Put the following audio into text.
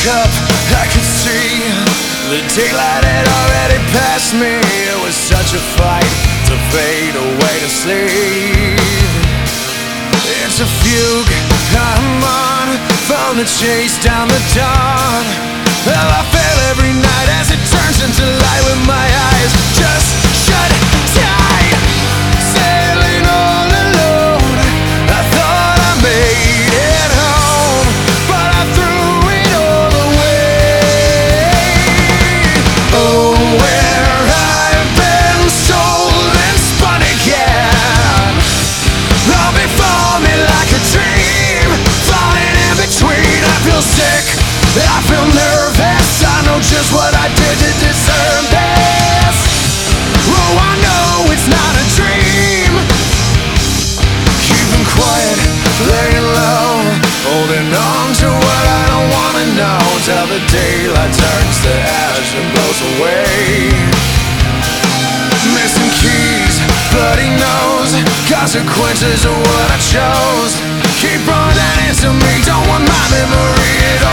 woke up, I could see the daylight had already passed me. It was such a fight to fade away to sleep. It's a fugue, I'm on, from the chase down the dawn. Well, I fail every night as it turns into light with my eyes just shut tight. Sailing all alone, I thought I made it home, but I threw it all away. Oh, where I've been sold and spun again, all before me like a dream, falling in between. I feel sick, I feel nervous, I know just what I did to deserve this. Oh, I know it's not a dream. Keeping quiet, laying low, holding on to what I don't wanna know, till the daylight turns to ash and blows away. Missing keys, bloody nose, consequences of what I chose keep running into me, don't want my memory at all.